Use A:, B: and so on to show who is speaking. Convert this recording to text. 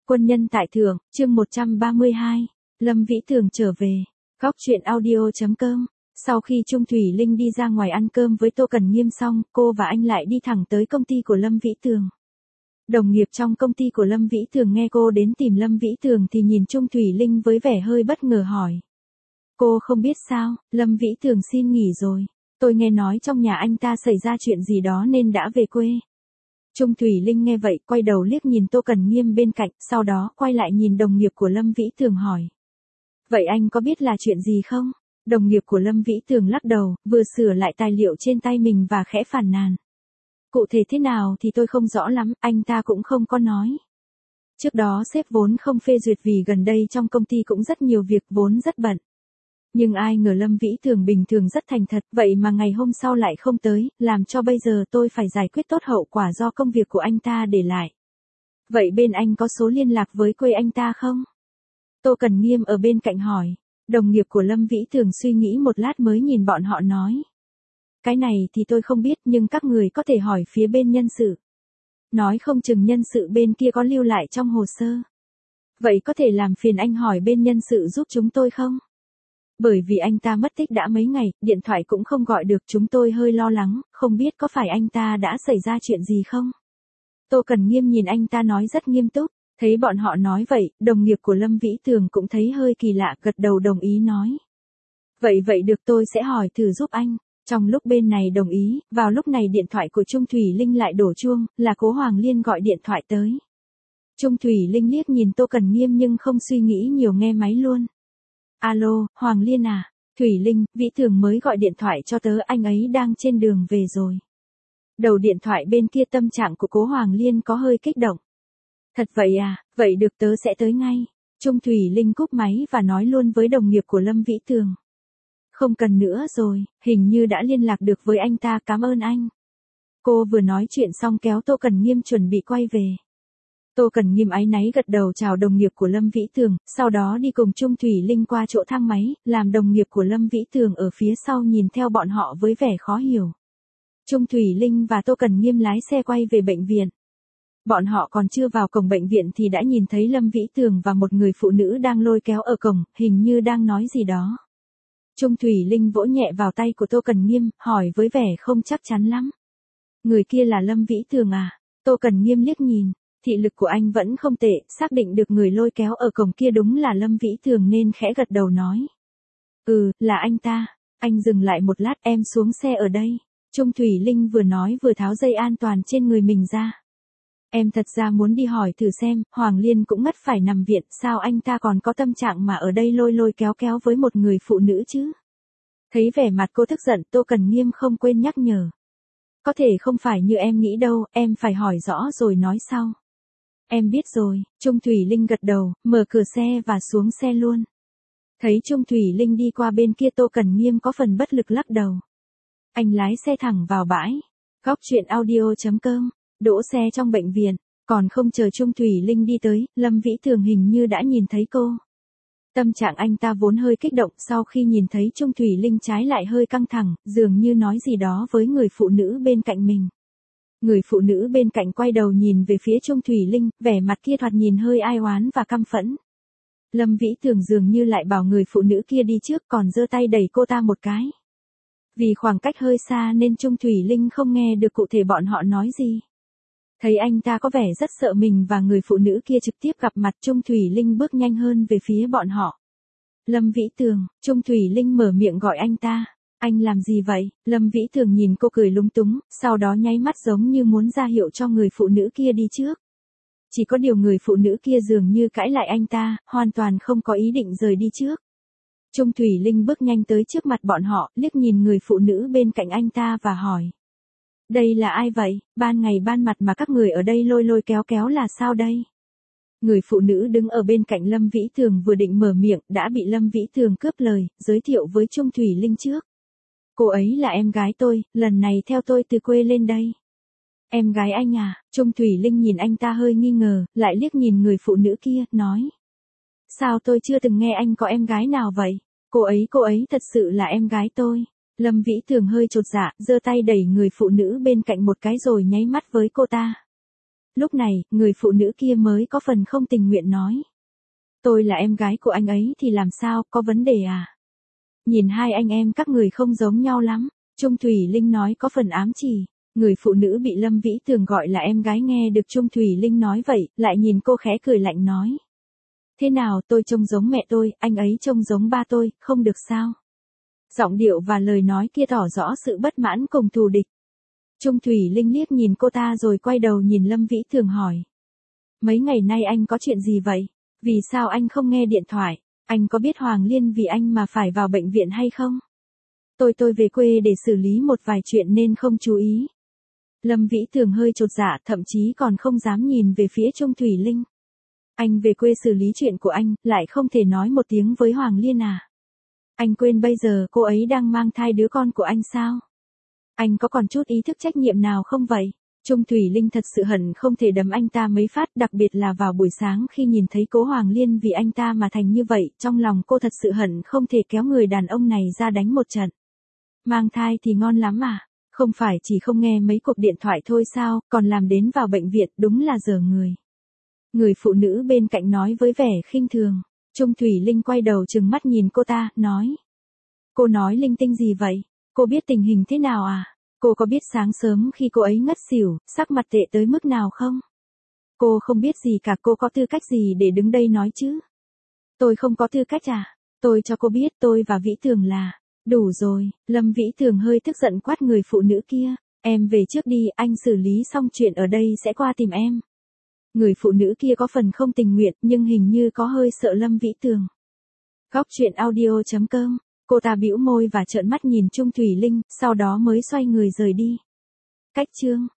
A: Quân nhân tại thượng, chương 132, Lâm Vĩ Tường trở về. Góc truyện audio.com. Sau khi Trung Thủy Linh đi ra ngoài ăn cơm với Tô Cần Nghiêm xong, cô và anh lại đi thẳng tới công ty của Lâm Vĩ Tường. Đồng nghiệp trong công ty của Lâm Vĩ Tường nghe cô đến tìm Lâm Vĩ Tường thì nhìn Trung Thủy Linh với vẻ hơi bất ngờ hỏi. Cô không biết sao, Lâm Vĩ Tường xin nghỉ rồi. Tôi nghe nói trong nhà anh ta xảy ra chuyện gì đó nên đã về quê. Trung Thủy Linh nghe vậy, quay đầu liếc nhìn Tô Cần Nghiêm bên cạnh, sau đó quay lại nhìn đồng nghiệp của Lâm Vĩ Tường hỏi. Vậy anh có biết là chuyện gì không? Đồng nghiệp của Lâm Vĩ Tường lắc đầu, vừa sửa lại tài liệu trên tay mình và khẽ phàn nàn. Cụ thể thế nào thì tôi không rõ lắm, anh ta cũng không có nói. Trước đó sếp vốn không phê duyệt vì gần đây trong công ty cũng rất nhiều việc vốn rất bận. Nhưng ai ngờ Lâm Vĩ Tường bình thường rất thành thật, vậy mà ngày hôm sau lại không tới, làm cho bây giờ tôi phải giải quyết tốt hậu quả do công việc của anh ta để lại. Vậy bên anh có số liên lạc với quê anh ta không? Tô Cần Nghiêm ở bên cạnh hỏi. Đồng nghiệp của Lâm Vĩ Tường suy nghĩ một lát mới nhìn bọn họ nói. Cái này thì tôi không biết nhưng các người có thể hỏi phía bên nhân sự. Nói không chừng nhân sự bên kia có lưu lại trong hồ sơ. Vậy có thể làm phiền anh hỏi bên nhân sự giúp chúng tôi không? Bởi vì anh ta mất tích đã mấy ngày, điện thoại cũng không gọi được, chúng tôi hơi lo lắng, không biết có phải anh ta đã xảy ra chuyện gì không? Tô Cần Nghiêm nhìn anh ta nói rất nghiêm túc, thấy bọn họ nói vậy, đồng nghiệp của Lâm Vĩ Tường cũng thấy hơi kỳ lạ, gật đầu đồng ý nói. Vậy được, tôi sẽ hỏi thử giúp anh. Trong lúc bên này đồng ý, vào lúc này điện thoại của Trung Thủy Linh lại đổ chuông, là Cố Hoàng Liên gọi điện thoại tới. Trung Thủy Linh liếc nhìn Tô Cần Nghiêm nhưng không suy nghĩ nhiều nghe máy luôn. Alo, Hoàng Liên à? Thủy Linh, Vĩ Tường mới gọi điện thoại cho tớ, anh ấy đang trên đường về rồi. Đầu điện thoại bên kia tâm trạng của Cố Hoàng Liên có hơi kích động. Thật vậy à, vậy được, tớ sẽ tới ngay. Trung Thủy Linh cúp máy và nói luôn với đồng nghiệp của Lâm Vĩ Tường. Không cần nữa rồi, hình như đã liên lạc được với anh ta, cảm ơn anh. Cô vừa nói chuyện xong kéo Tô Cần Nghiêm chuẩn bị quay về. Tô Cần Nghiêm áy náy gật đầu chào đồng nghiệp của Lâm Vĩ Tường, sau đó đi cùng Trung Thủy Linh qua chỗ thang máy, làm đồng nghiệp của Lâm Vĩ Tường ở phía sau nhìn theo bọn họ với vẻ khó hiểu. Trung Thủy Linh và Tô Cần Nghiêm lái xe quay về bệnh viện. Bọn họ còn chưa vào cổng bệnh viện thì đã nhìn thấy Lâm Vĩ Tường và một người phụ nữ đang lôi kéo ở cổng, hình như đang nói gì đó. Trung Thủy Linh vỗ nhẹ vào tay của Tô Cần Nghiêm, hỏi với vẻ không chắc chắn lắm. Người kia là Lâm Vĩ Tường à? Tô Cần Nghiêm liếc nhìn. Thị lực của anh vẫn không tệ, xác định được người lôi kéo ở cổng kia đúng là Lâm Vĩ Tường nên khẽ gật đầu nói. Là anh ta. Anh dừng lại một lát, em xuống xe ở đây. Trung Thủy Linh vừa nói vừa tháo dây an toàn trên người mình ra. Em thật ra muốn đi hỏi thử xem, Hoàng Liên cũng ngất phải nằm viện, sao anh ta còn có tâm trạng mà ở đây lôi kéo với một người phụ nữ chứ? Thấy vẻ mặt cô tức giận, Tô Cần Nghiêm không quên nhắc nhở. Có thể không phải như em nghĩ đâu, em phải hỏi rõ rồi nói sau. Em biết rồi, Trung Thủy Linh gật đầu, mở cửa xe và xuống xe luôn. Thấy Trung Thủy Linh đi qua bên kia, Tô Cần Nghiêm có phần bất lực lắc đầu. Anh lái xe thẳng vào bãi. Góc truyện audio.com. Đỗ xe trong bệnh viện, còn không chờ Trung Thủy Linh đi tới, Lâm Vĩ Tường hình như đã nhìn thấy cô. Tâm trạng anh ta vốn hơi kích động, sau khi nhìn thấy Trung Thủy Linh trái lại hơi căng thẳng, dường như nói gì đó với người phụ nữ bên cạnh mình. Người phụ nữ bên cạnh quay đầu nhìn về phía Trung Thủy Linh, vẻ mặt kia thoạt nhìn hơi ai oán và căm phẫn. Lâm Vĩ Tường dường như lại bảo người phụ nữ kia đi trước, còn giơ tay đẩy cô ta một cái. Vì khoảng cách hơi xa nên Trung Thủy Linh không nghe được cụ thể bọn họ nói gì. Thấy anh ta có vẻ rất sợ mình và người phụ nữ kia trực tiếp gặp mặt, Trung Thủy Linh bước nhanh hơn về phía bọn họ. Lâm Vĩ Tường, Trung Thủy Linh mở miệng gọi anh ta. Anh làm gì vậy? Lâm Vĩ Tường nhìn cô cười lúng túng, sau đó nháy mắt giống như muốn ra hiệu cho người phụ nữ kia đi trước. Chỉ có điều người phụ nữ kia dường như cãi lại anh ta, hoàn toàn không có ý định rời đi trước. Trung Thủy Linh bước nhanh tới trước mặt bọn họ, liếc nhìn người phụ nữ bên cạnh anh ta và hỏi. Đây là ai vậy? Ban ngày ban mặt mà các người ở đây lôi kéo là sao đây? Người phụ nữ đứng ở bên cạnh Lâm Vĩ Tường vừa định mở miệng, đã bị Lâm Vĩ Tường cướp lời, giới thiệu với Trung Thủy Linh trước. Cô ấy là em gái tôi, lần này theo tôi từ quê lên đây. Em gái anh à? Trung Thủy Linh nhìn anh ta hơi nghi ngờ, lại liếc nhìn người phụ nữ kia, nói. Sao tôi chưa từng nghe anh có em gái nào vậy? Cô ấy thật sự là em gái tôi. Lâm Vĩ Tường hơi chột dạ, giơ tay đẩy người phụ nữ bên cạnh một cái rồi nháy mắt với cô ta. Lúc này, người phụ nữ kia mới có phần không tình nguyện nói. Tôi là em gái của anh ấy thì làm sao, có vấn đề à? Nhìn hai anh em các người không giống nhau lắm. Trung Thủy Linh nói có phần ám chỉ. Người phụ nữ bị Lâm Vĩ Tường gọi là em gái nghe được Trung Thủy Linh nói vậy, lại nhìn cô khẽ cười lạnh nói. Thế nào, tôi trông giống mẹ tôi, anh ấy trông giống ba tôi, không được sao? Giọng điệu và lời nói kia tỏ rõ sự bất mãn cùng thù địch. Trung Thủy Linh liếc nhìn cô ta rồi quay đầu nhìn Lâm Vĩ Tường hỏi. Mấy ngày nay anh có chuyện gì vậy? Vì sao anh không nghe điện thoại? Anh có biết Hoàng Liên vì anh mà phải vào bệnh viện hay không? Tôi về quê để xử lý một vài chuyện nên không chú ý. Lâm Vĩ Tường hơi chột dạ, thậm chí còn không dám nhìn về phía Trung Thủy Linh. Anh về quê xử lý chuyện của anh, lại không thể nói một tiếng với Hoàng Liên à? Anh quên bây giờ cô ấy đang mang thai đứa con của anh sao? Anh có còn chút ý thức trách nhiệm nào không vậy? Trung Thủy Linh thật sự hận không thể đấm anh ta mấy phát, đặc biệt là vào buổi sáng khi nhìn thấy cố Hoàng Liên vì anh ta mà thành như vậy, trong lòng cô thật sự hận không thể kéo người đàn ông này ra đánh một trận. Mang thai thì ngon lắm à? Không phải chỉ không nghe mấy cuộc điện thoại thôi sao, còn làm đến vào bệnh viện, đúng là dở người. Người phụ nữ bên cạnh nói với vẻ khinh thường. Trung Thủy Linh quay đầu trừng mắt nhìn cô ta, nói. Cô nói linh tinh gì vậy? Cô biết tình hình thế nào à? Cô có biết sáng sớm khi cô ấy ngất xỉu, sắc mặt tệ tới mức nào không? Cô không biết gì cả, cô có tư cách gì để đứng đây nói chứ? Tôi không có tư cách à? Tôi cho cô biết tôi và Vĩ Tường là. Đủ rồi, Lâm Vĩ Tường hơi tức giận quát người phụ nữ kia. Em về trước đi, anh xử lý xong chuyện ở đây sẽ qua tìm em. Người phụ nữ kia có phần không tình nguyện nhưng hình như có hơi sợ Lâm Vĩ Tường. Góc truyện audio.com. Cô ta bĩu môi và trợn mắt nhìn Trung Thủy Linh, sau đó mới xoay người rời đi. Cách chương